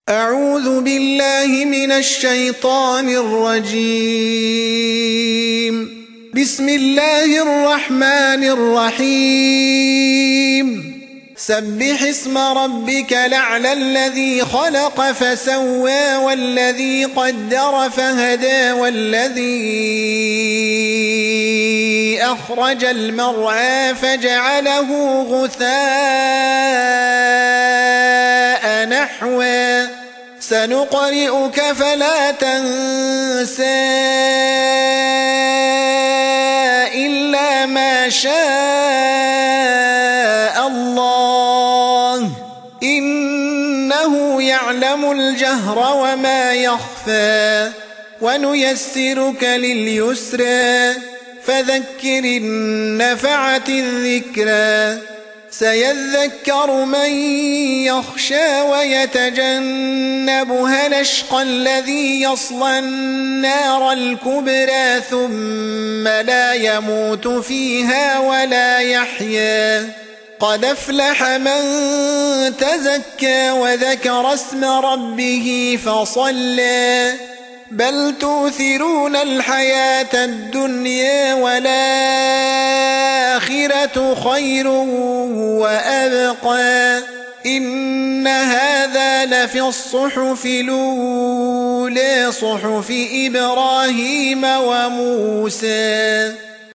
أعوذ بالله من الشيطان الرجيم. بسم الله الرحمن الرحيم. سبح اسم ربك الأعلى الذي خلق فسوى والذي قدر فهدى والذي أخرج المرعى فجعله غثاء نحوا سنقرئك فلا تنسى إلا ما شاء الله إنه يعلم الجهر وما يخفى ونيسرك لليسرى فذكر إن نفعت الذكرى سيذكر من يخشى ويتجنبها الأشقى الذي يصلى النار الكبرى ثم لا يموت فيها ولا يحيا قد أفلح من تزكى وذكر اسم ربه فصلى بل تؤثرون الحياة الدنيا والآخرة خير وأبقى إن هذا لفي الصحف الأولى صحف إبراهيم وموسى.